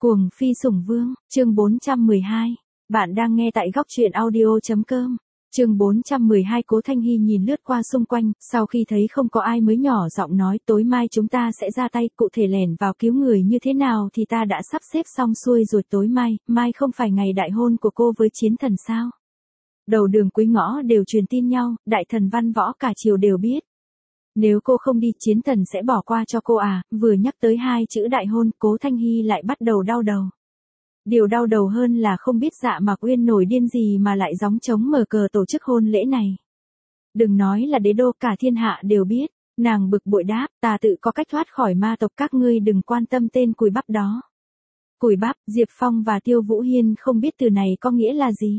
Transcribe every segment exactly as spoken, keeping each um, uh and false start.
Cuồng phi sủng vương, chương bốn trăm mười hai. Bạn đang nghe tại góc truyện audio chấm com. Chương bốn trăm mười hai. Cố Thanh Hy nhìn lướt qua xung quanh, sau khi thấy không có ai mới nhỏ giọng nói tối mai chúng ta sẽ ra tay, cụ thể lẻn vào cứu người như thế nào thì ta đã sắp xếp xong xuôi rồi. Tối mai, mai không phải ngày đại hôn của cô với chiến thần sao? Đầu đường cuối ngõ đều truyền tin nhau, đại thần văn võ cả triều đều biết. Nếu cô không đi chiến thần sẽ bỏ qua cho cô à? Vừa nhắc tới hai chữ đại hôn, Cố Thanh Hy lại bắt đầu đau đầu. Điều đau đầu hơn là không biết Dạ Mạc Uyên nổi điên gì mà lại gióng trống mở cờ tổ chức hôn lễ này. Đừng nói là đế đô, cả thiên hạ đều biết. Nàng bực bội đáp, ta tự có cách thoát khỏi ma tộc, các ngươi đừng quan tâm tên cùi bắp đó. Cùi bắp, Diệp Phong và Tiêu Vũ Hiên không biết từ này có nghĩa là gì.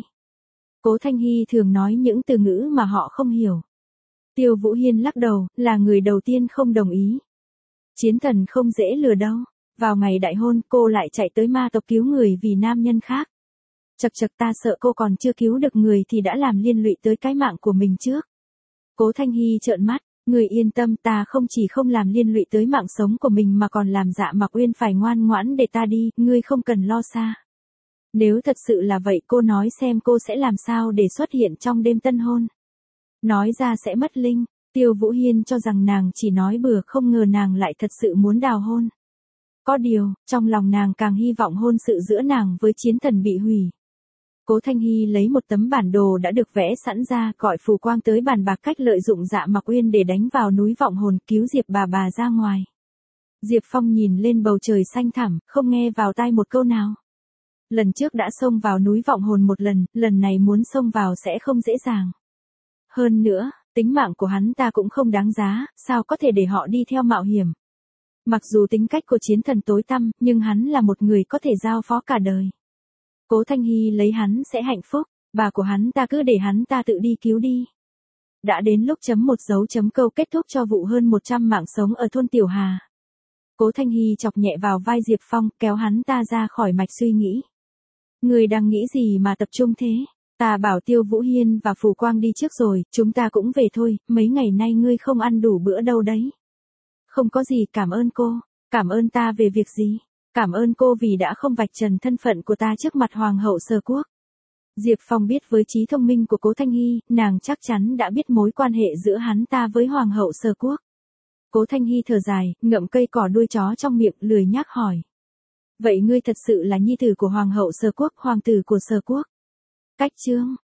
Cố Thanh Hy thường nói những từ ngữ mà họ không hiểu. Tiêu Vũ Hiên lắc đầu, là người đầu tiên không đồng ý. Chiến thần không dễ lừa đâu. Vào ngày đại hôn cô lại chạy tới ma tộc cứu người vì nam nhân khác. Chật chật, ta sợ cô còn chưa cứu được người thì đã làm liên lụy tới cái mạng của mình trước. Cố Thanh Hy trợn mắt, người yên tâm, ta không chỉ không làm liên lụy tới mạng sống của mình mà còn làm Dạ Mạc Uyên phải ngoan ngoãn để ta đi, ngươi không cần lo xa. Nếu thật sự là vậy cô nói xem cô sẽ làm sao để xuất hiện trong đêm tân hôn. Nói ra sẽ mất linh. Tiêu Vũ Hiên cho rằng nàng chỉ nói bừa, không ngờ nàng lại thật sự muốn đào hôn. Có điều, trong lòng nàng càng hy vọng hôn sự giữa nàng với chiến thần bị hủy. Cố Thanh Hy lấy một tấm bản đồ đã được vẽ sẵn ra, gọi phù quang tới bàn bạc cách lợi dụng Dạ Mạc Uyên để đánh vào núi vọng hồn, cứu Diệp bà bà ra ngoài. Diệp Phong nhìn lên bầu trời xanh thẳm, không nghe vào tai một câu nào. Lần trước đã xông vào núi vọng hồn một lần, lần này muốn xông vào sẽ không dễ dàng. Hơn nữa, tính mạng của hắn ta cũng không đáng giá, sao có thể để họ đi theo mạo hiểm. Mặc dù tính cách của chiến thần tối tăm, nhưng hắn là một người có thể giao phó cả đời. Cố Thanh Hy lấy hắn sẽ hạnh phúc, bà của hắn ta cứ để hắn ta tự đi cứu đi. Đã đến lúc chấm một dấu chấm câu kết thúc cho vụ hơn một trăm mạng sống ở thôn Tiểu Hà. Cố Thanh Hy chọc nhẹ vào vai Diệp Phong, kéo hắn ta ra khỏi mạch suy nghĩ. Người đang nghĩ gì mà tập trung thế? Ta bảo Tiêu Vũ Hiên và Phù Quang đi trước rồi, chúng ta cũng về thôi, mấy ngày nay ngươi không ăn đủ bữa đâu đấy. Không có gì, cảm ơn cô. Cảm ơn ta về việc gì? Cảm ơn cô vì đã không vạch trần thân phận của ta trước mặt Hoàng hậu Sở Quốc. Diệp Phong biết với trí thông minh của Cố Thanh Hy, nàng chắc chắn đã biết mối quan hệ giữa hắn ta với Hoàng hậu Sở Quốc. Cố Thanh Hy thở dài, ngậm cây cỏ đuôi chó trong miệng, lười nhác hỏi. Vậy ngươi thật sự là nhi tử của Hoàng hậu Sở Quốc, hoàng tử của Sở Quốc? Cách chương,